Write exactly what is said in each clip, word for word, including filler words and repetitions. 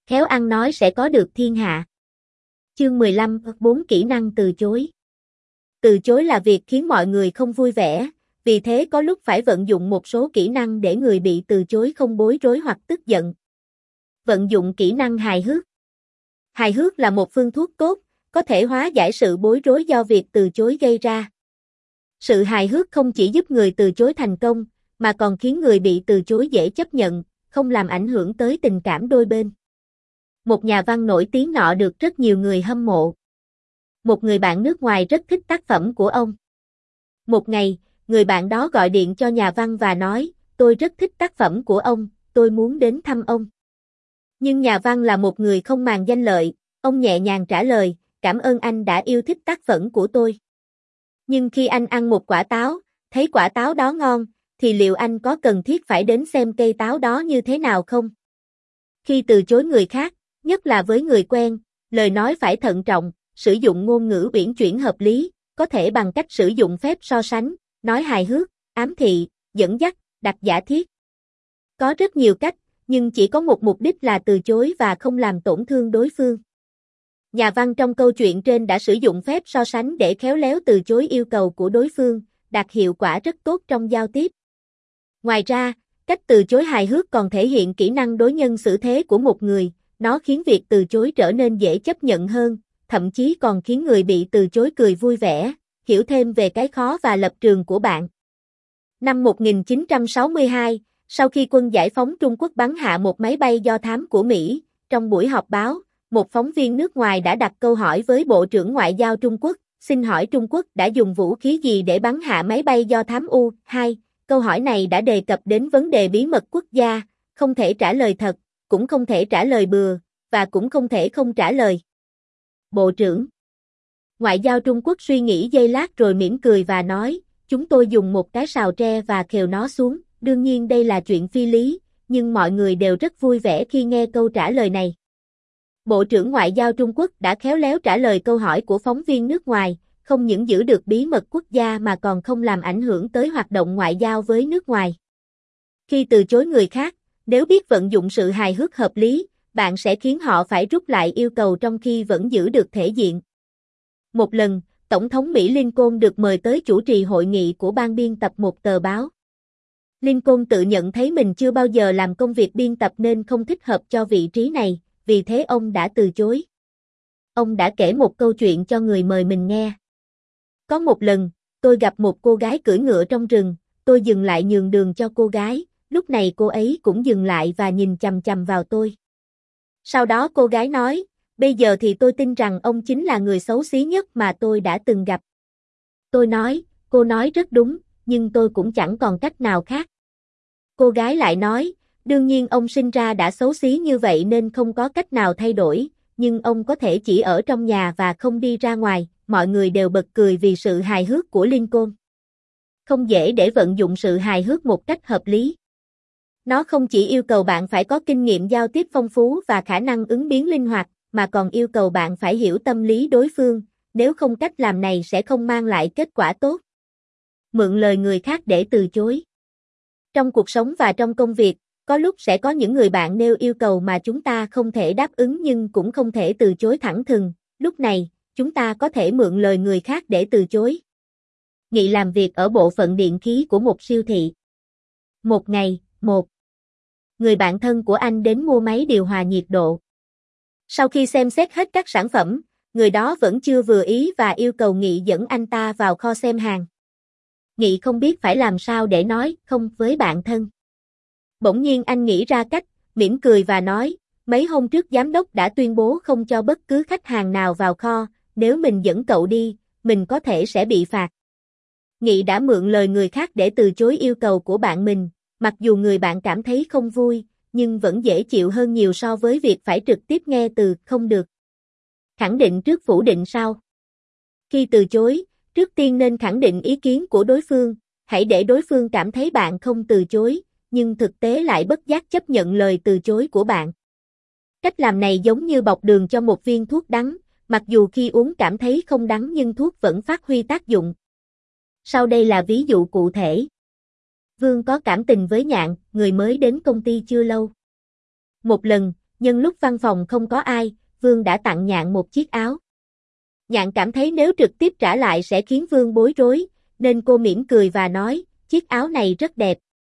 khéo ăn nói sẽ có được thiên hạ. Chương mười lăm, bốn kỹ năng từ chối. Từ chối là việc khiến mọi người không vui vẻ, vì thế có lúc phải vận dụng một số kỹ năng để người bị từ chối không bối rối hoặc tức giận. Vận dụng kỹ năng hài hước. Hài hước là một phương thuốc tốt, có thể hóa giải sự bối rối do việc từ chối gây ra. Sự hài hước không chỉ giúp người từ chối thành công, mà còn khiến người bị từ chối dễ chấp nhận, không làm ảnh hưởng tới tình cảm đôi bên. Một nhà văn nổi tiếng nọ được rất nhiều người hâm mộ. Một người bạn nước ngoài rất thích tác phẩm của ông. Một ngày, người bạn đó gọi điện cho nhà văn và nói, tôi rất thích tác phẩm của ông, tôi muốn đến thăm ông. Nhưng nhà văn là một người không màng danh lợi, ông nhẹ nhàng trả lời, cảm ơn anh đã yêu thích tác phẩm của tôi. Nhưng khi anh ăn một quả táo, thấy quả táo đó ngon, thì liệu anh có cần thiết phải đến xem cây táo đó như thế nào không? Khi từ chối người khác, nhất là với người quen, lời nói phải thận trọng, sử dụng ngôn ngữ uyển chuyển hợp lý, có thể bằng cách sử dụng phép so sánh, nói hài hước, ám thị, dẫn dắt, đặt giả thiết. Có rất nhiều cách, nhưng chỉ có một mục đích là từ chối và không làm tổn thương đối phương. Nhà văn trong câu chuyện trên đã sử dụng phép so sánh để khéo léo từ chối yêu cầu của đối phương, đạt hiệu quả rất tốt trong giao tiếp. Ngoài ra, cách từ chối hài hước còn thể hiện kỹ năng đối nhân xử thế của một người, nó khiến việc từ chối trở nên dễ chấp nhận hơn, thậm chí còn khiến người bị từ chối cười vui vẻ, hiểu thêm về cái khó và lập trường của bạn. Năm một nghìn chín trăm sáu mươi hai, sau khi quân giải phóng Trung Quốc bắn hạ một máy bay do thám của Mỹ, trong buổi họp báo, một phóng viên nước ngoài đã đặt câu hỏi với Bộ trưởng Ngoại giao Trung Quốc, xin hỏi Trung Quốc đã dùng vũ khí gì để bắn hạ máy bay do thám U hai? Câu hỏi này đã đề cập đến vấn đề bí mật quốc gia, không thể trả lời thật, cũng không thể trả lời bừa, và cũng không thể không trả lời. Bộ trưởng Ngoại giao Trung Quốc suy nghĩ giây lát rồi mỉm cười và nói, chúng tôi dùng một cái sào tre và khều nó xuống, đương nhiên đây là chuyện phi lý, nhưng mọi người đều rất vui vẻ khi nghe câu trả lời này. Bộ trưởng Ngoại giao Trung Quốc đã khéo léo trả lời câu hỏi của phóng viên nước ngoài, không những giữ được bí mật quốc gia mà còn không làm ảnh hưởng tới hoạt động ngoại giao với nước ngoài. Khi từ chối người khác, nếu biết vận dụng sự hài hước hợp lý, bạn sẽ khiến họ phải rút lại yêu cầu trong khi vẫn giữ được thể diện. Một lần, Tổng thống Mỹ Lincoln được mời tới chủ trì hội nghị của ban biên tập một tờ báo. Lincoln tự nhận thấy mình chưa bao giờ làm công việc biên tập nên không thích hợp cho vị trí này, vì thế ông đã từ chối. Ông đã kể một câu chuyện cho người mời mình nghe. Có một lần, tôi gặp một cô gái cưỡi ngựa trong rừng, tôi dừng lại nhường đường cho cô gái, lúc này cô ấy cũng dừng lại và nhìn chằm chằm vào tôi. Sau đó cô gái nói, bây giờ thì tôi tin rằng ông chính là người xấu xí nhất mà tôi đã từng gặp. Tôi nói, cô nói rất đúng, nhưng tôi cũng chẳng còn cách nào khác. Cô gái lại nói, đương nhiên ông sinh ra đã xấu xí như vậy nên không có cách nào thay đổi, nhưng ông có thể chỉ ở trong nhà và không đi ra ngoài. Mọi người đều bật cười vì sự hài hước của Lincoln. Không dễ để vận dụng sự hài hước một cách hợp lý. Nó không chỉ yêu cầu bạn phải có kinh nghiệm giao tiếp phong phú và khả năng ứng biến linh hoạt, mà còn yêu cầu bạn phải hiểu tâm lý đối phương, nếu không cách làm này sẽ không mang lại kết quả tốt. Mượn lời người khác để từ chối. Trong cuộc sống và trong công việc, có lúc sẽ có những người bạn nêu yêu cầu mà chúng ta không thể đáp ứng nhưng cũng không thể từ chối thẳng thừng. Lúc này, chúng ta có thể mượn lời người khác để từ chối. Nghị làm việc ở bộ phận điện khí của một siêu thị. Một ngày, một người bạn thân của anh đến mua máy điều hòa nhiệt độ. Sau khi xem xét hết các sản phẩm, người đó vẫn chưa vừa ý và yêu cầu Nghị dẫn anh ta vào kho xem hàng. Nghị không biết phải làm sao để nói không với bạn thân. Bỗng nhiên anh nghĩ ra cách, mỉm cười và nói, mấy hôm trước giám đốc đã tuyên bố không cho bất cứ khách hàng nào vào kho, nếu mình dẫn cậu đi, mình có thể sẽ bị phạt. Nghị đã mượn lời người khác để từ chối yêu cầu của bạn mình, mặc dù người bạn cảm thấy không vui, nhưng vẫn dễ chịu hơn nhiều so với việc phải trực tiếp nghe từ không được. Khẳng định trước phủ định sau. Khi từ chối, trước tiên nên khẳng định ý kiến của đối phương, hãy để đối phương cảm thấy bạn không từ chối, nhưng thực tế lại bất giác chấp nhận lời từ chối của bạn. Cách làm này giống như bọc đường cho một viên thuốc đắng, mặc dù khi uống cảm thấy không đắng nhưng thuốc vẫn phát huy tác dụng. Sau đây là ví dụ cụ thể. Vương có cảm tình với Nhạn, người mới đến công ty chưa lâu. Một lần, nhân lúc văn phòng không có ai, Vương đã tặng Nhạn một chiếc áo. Nhạn cảm thấy nếu trực tiếp trả lại sẽ khiến Vương bối rối, nên cô mỉm cười và nói, chiếc áo này rất đẹp.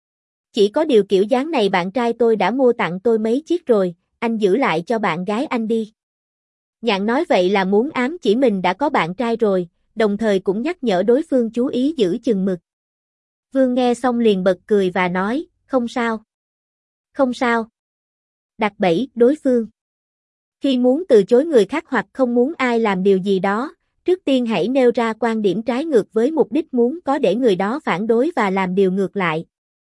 Chỉ có điều kiểu dáng này bạn trai tôi đã mua tặng tôi mấy chiếc rồi, anh giữ lại cho bạn gái anh đi. Nhạn nói vậy là muốn ám chỉ mình đã có bạn trai rồi, đồng thời cũng nhắc nhở đối phương chú ý giữ chừng mực. Vương nghe xong liền bật cười và nói, không sao. Không sao. Đặt bẫy đối phương. Khi muốn từ chối người khác hoặc không muốn ai làm điều gì đó, trước tiên hãy nêu ra quan điểm trái ngược với mục đích muốn có để người đó phản đối và làm điều ngược lại.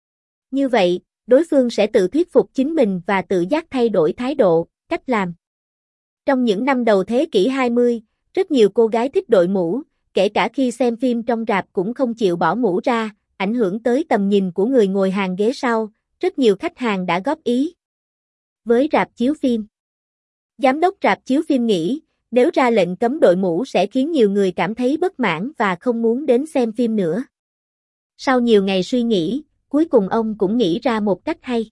Như vậy, đối phương sẽ tự thuyết phục chính mình và tự giác thay đổi thái độ, cách làm. Trong những năm đầu thế kỷ hai mươi, rất nhiều cô gái thích đội mũ, kể cả khi xem phim trong rạp cũng không chịu bỏ mũ ra, ảnh hưởng tới tầm nhìn của người ngồi hàng ghế sau, rất nhiều khách hàng đã góp ý. Với rạp chiếu phim, giám đốc rạp chiếu phim nghĩ, nếu ra lệnh cấm đội mũ sẽ khiến nhiều người cảm thấy bất mãn và không muốn đến xem phim nữa. Sau nhiều ngày suy nghĩ, cuối cùng ông cũng nghĩ ra một cách hay.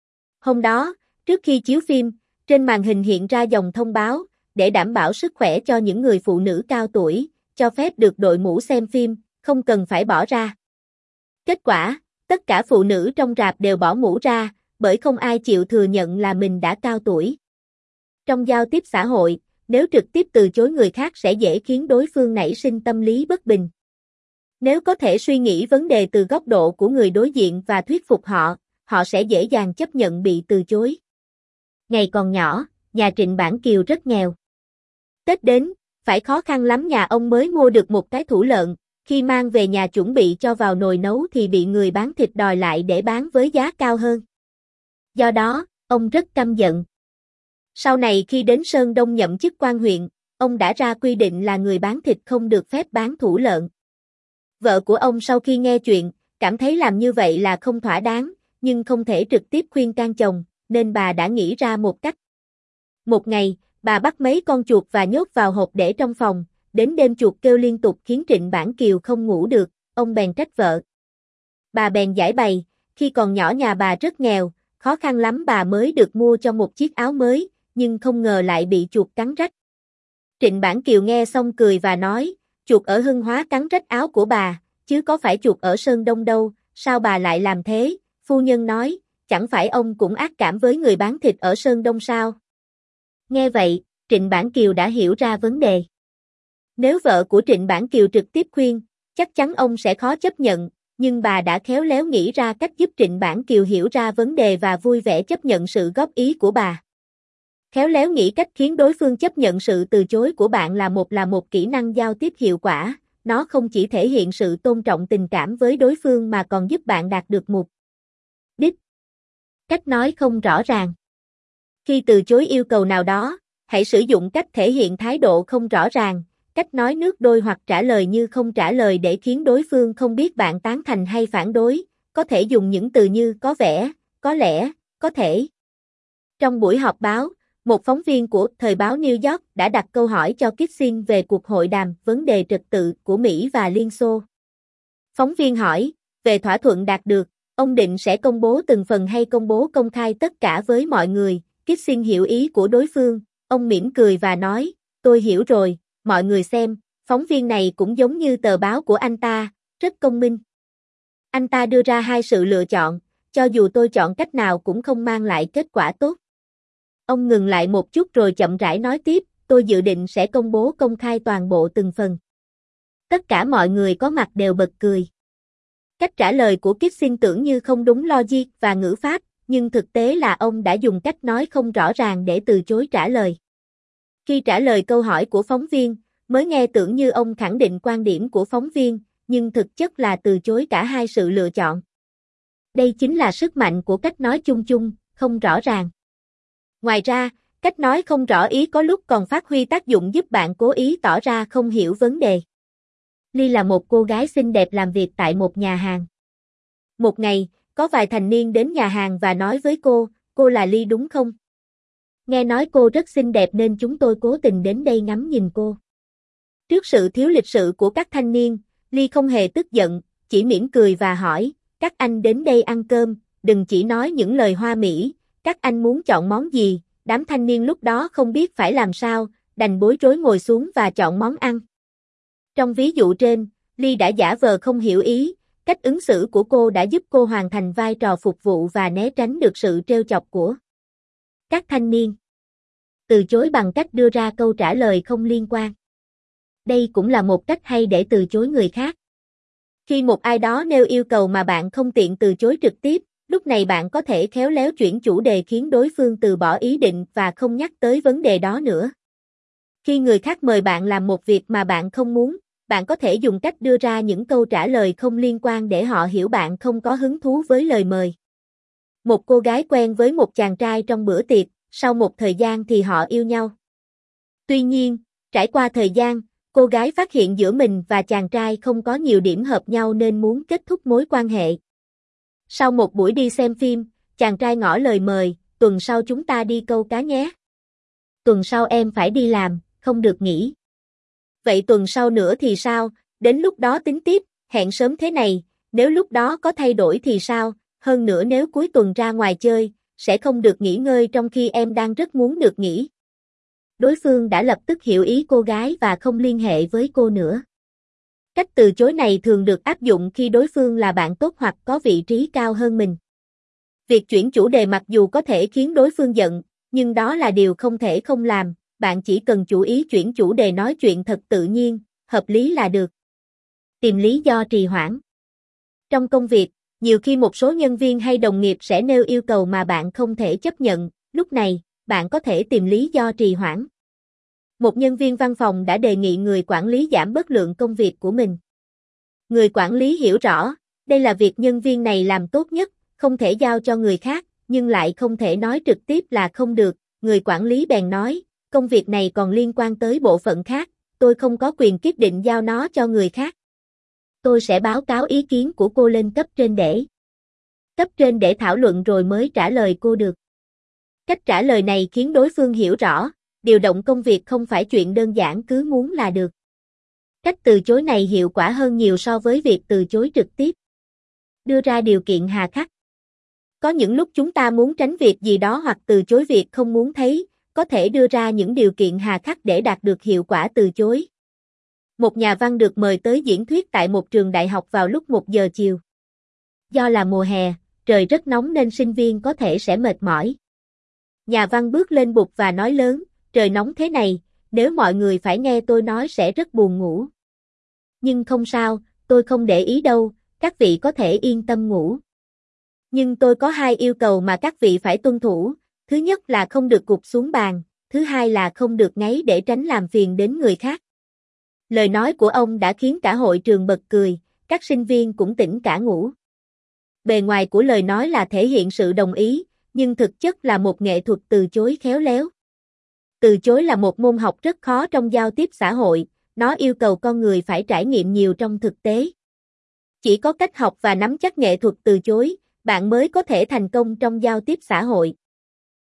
Hôm đó, trước khi chiếu phim, trên màn hình hiện ra dòng thông báo, để đảm bảo sức khỏe cho những người phụ nữ cao tuổi, cho phép được đội mũ xem phim, không cần phải bỏ ra. Kết quả, tất cả phụ nữ trong rạp đều bỏ mũ ra, bởi không ai chịu thừa nhận là mình đã cao tuổi. Trong giao tiếp xã hội, nếu trực tiếp từ chối người khác sẽ dễ khiến đối phương nảy sinh tâm lý bất bình. Nếu có thể suy nghĩ vấn đề từ góc độ của người đối diện và thuyết phục họ, họ sẽ dễ dàng chấp nhận bị từ chối. Ngày còn nhỏ, nhà Trịnh Bảng Kiều rất nghèo. Tết đến, phải khó khăn lắm nhà ông mới mua được một cái thủ lợn, khi mang về nhà chuẩn bị cho vào nồi nấu thì bị người bán thịt đòi lại để bán với giá cao hơn. Do đó, ông rất căm giận. Sau này khi đến Sơn Đông nhậm chức quan huyện, ông đã ra quy định là người bán thịt không được phép bán thủ lợn. Vợ của ông sau khi nghe chuyện, cảm thấy làm như vậy là không thỏa đáng, nhưng không thể trực tiếp khuyên can chồng, nên bà đã nghĩ ra một cách. Một ngày, bà bắt mấy con chuột và nhốt vào hộp để trong phòng, đến đêm chuột kêu liên tục khiến Trịnh Bảng Kiều không ngủ được, ông bèn trách vợ. Bà bèn giải bày, khi còn nhỏ nhà bà rất nghèo, khó khăn lắm bà mới được mua cho một chiếc áo mới, nhưng không ngờ lại bị chuột cắn rách. Trịnh Bảng Kiều nghe xong cười và nói, chuột ở Hưng Hóa cắn rách áo của bà, chứ có phải chuột ở Sơn Đông đâu, sao bà lại làm thế? Phu nhân nói, chẳng phải ông cũng ác cảm với người bán thịt ở Sơn Đông sao? Nghe vậy, Trịnh Bảng Kiều đã hiểu ra vấn đề. Nếu vợ của Trịnh Bảng Kiều trực tiếp khuyên, chắc chắn ông sẽ khó chấp nhận, nhưng bà đã khéo léo nghĩ ra cách giúp Trịnh Bảng Kiều hiểu ra vấn đề và vui vẻ chấp nhận sự góp ý của bà. Khéo léo nghĩ cách khiến đối phương chấp nhận sự từ chối của bạn là một là một kỹ năng giao tiếp hiệu quả, nó không chỉ thể hiện sự tôn trọng tình cảm với đối phương mà còn giúp bạn đạt được mục đích. Cách nói không rõ ràng. Khi từ chối yêu cầu nào đó, hãy sử dụng cách thể hiện thái độ không rõ ràng, cách nói nước đôi hoặc trả lời như không trả lời để khiến đối phương không biết bạn tán thành hay phản đối, có thể dùng những từ như có vẻ, có lẽ, có thể. Trong buổi họp báo, một phóng viên của Thời báo New York đã đặt câu hỏi cho Kissinger về cuộc hội đàm vấn đề trật tự của Mỹ và Liên Xô. Phóng viên hỏi, về thỏa thuận đạt được, ông định sẽ công bố từng phần hay công bố công khai tất cả với mọi người? Kissinger hiểu ý của đối phương, ông mỉm cười và nói, tôi hiểu rồi, mọi người xem, phóng viên này cũng giống như tờ báo của anh ta, rất công minh. Anh ta đưa ra hai sự lựa chọn, cho dù tôi chọn cách nào cũng không mang lại kết quả tốt. Ông ngừng lại một chút rồi chậm rãi nói tiếp, tôi dự định sẽ công bố công khai toàn bộ từng phần. Tất cả mọi người có mặt đều bật cười. Cách trả lời của Kissinger tưởng như không đúng logic và ngữ pháp, nhưng thực tế là ông đã dùng cách nói không rõ ràng để từ chối trả lời. Khi trả lời câu hỏi của phóng viên, mới nghe tưởng như ông khẳng định quan điểm của phóng viên, nhưng thực chất là từ chối cả hai sự lựa chọn. Đây chính là sức mạnh của cách nói chung chung, không rõ ràng. Ngoài ra, cách nói không rõ ý có lúc còn phát huy tác dụng giúp bạn cố ý tỏ ra không hiểu vấn đề. Ly là một cô gái xinh đẹp làm việc tại một nhà hàng. Một ngày, có vài thành niên đến nhà hàng và nói với cô, cô là Ly đúng không? Nghe nói cô rất xinh đẹp nên chúng tôi cố tình đến đây ngắm nhìn cô. Trước sự thiếu lịch sự của các thanh niên, Ly không hề tức giận, chỉ mỉm cười và hỏi, các anh đến đây ăn cơm, đừng chỉ nói những lời hoa mỹ, các anh muốn chọn món gì, Đám thanh niên lúc đó không biết phải làm sao, đành bối rối ngồi xuống và chọn món ăn. Trong ví dụ trên, Ly đã giả vờ không hiểu ý, cách ứng xử của cô đã giúp cô hoàn thành vai trò phục vụ và né tránh được sự trêu chọc của các thanh niên. Từ chối bằng cách đưa ra câu trả lời không liên quan. Đây cũng là một cách hay để từ chối người khác. Khi một ai đó nêu yêu cầu mà bạn không tiện từ chối trực tiếp, lúc này bạn có thể khéo léo chuyển chủ đề khiến đối phương từ bỏ ý định và không nhắc tới vấn đề đó nữa. Khi người khác mời bạn làm một việc mà bạn không muốn, bạn có thể dùng cách đưa ra những câu trả lời không liên quan để họ hiểu bạn không có hứng thú với lời mời. Một cô gái quen với một chàng trai trong bữa tiệc, sau một thời gian thì họ yêu nhau. Tuy nhiên, trải qua thời gian, cô gái phát hiện giữa mình và chàng trai không có nhiều điểm hợp nhau nên muốn kết thúc mối quan hệ. Sau một buổi đi xem phim, chàng trai ngỏ lời mời, tuần sau chúng ta đi câu cá nhé. Tuần sau em phải đi làm, không được nghỉ. Vậy tuần sau nữa thì sao, đến lúc đó tính tiếp, hẹn sớm thế này, nếu lúc đó có thay đổi thì sao, hơn nữa nếu cuối tuần ra ngoài chơi, sẽ không được nghỉ ngơi trong khi em đang rất muốn được nghỉ. Đối phương đã lập tức hiểu ý cô gái và không liên hệ với cô nữa. Cách từ chối này thường được áp dụng khi đối phương là bạn tốt hoặc có vị trí cao hơn mình. Việc chuyển chủ đề mặc dù có thể khiến đối phương giận, nhưng đó là điều không thể không làm, bạn chỉ cần chú ý chuyển chủ đề nói chuyện thật tự nhiên, hợp lý là được. Tìm lý do trì hoãn. Trong công việc, nhiều khi một số nhân viên hay đồng nghiệp sẽ nêu yêu cầu mà bạn không thể chấp nhận, lúc này, bạn có thể tìm lý do trì hoãn. Một nhân viên văn phòng đã đề nghị người quản lý giảm bớt lượng công việc của mình. Người quản lý hiểu rõ, đây là việc nhân viên này làm tốt nhất, không thể giao cho người khác, nhưng lại không thể nói trực tiếp là không được. Người quản lý bèn nói, công việc này còn liên quan tới bộ phận khác, tôi không có quyền quyết định giao nó cho người khác. Tôi sẽ báo cáo ý kiến của cô lên cấp trên để cấp trên để thảo luận rồi mới trả lời cô được. Cách trả lời này khiến đối phương hiểu rõ, điều động công việc không phải chuyện đơn giản cứ muốn là được. Cách từ chối này hiệu quả hơn nhiều so với việc từ chối trực tiếp. Đưa ra điều kiện hà khắc. Có những lúc chúng ta muốn tránh việc gì đó hoặc từ chối việc không muốn thấy, có thể đưa ra những điều kiện hà khắc để đạt được hiệu quả từ chối. Một nhà văn được mời tới diễn thuyết tại một trường đại học vào lúc một giờ chiều. Do là mùa hè, trời rất nóng nên sinh viên có thể sẽ mệt mỏi. Nhà văn bước lên bục và nói lớn, trời nóng thế này, nếu mọi người phải nghe tôi nói sẽ rất buồn ngủ. Nhưng không sao, tôi không để ý đâu, các vị có thể yên tâm ngủ. Nhưng tôi có hai yêu cầu mà các vị phải tuân thủ, thứ nhất là không được gục xuống bàn, thứ hai là không được ngáy để tránh làm phiền đến người khác. Lời nói của ông đã khiến cả hội trường bật cười, các sinh viên cũng tỉnh cả ngủ. Bề ngoài của lời nói là thể hiện sự đồng ý, nhưng thực chất là một nghệ thuật từ chối khéo léo. Từ chối là một môn học rất khó trong giao tiếp xã hội, nó yêu cầu con người phải trải nghiệm nhiều trong thực tế. Chỉ có cách học và nắm chắc nghệ thuật từ chối, bạn mới có thể thành công trong giao tiếp xã hội.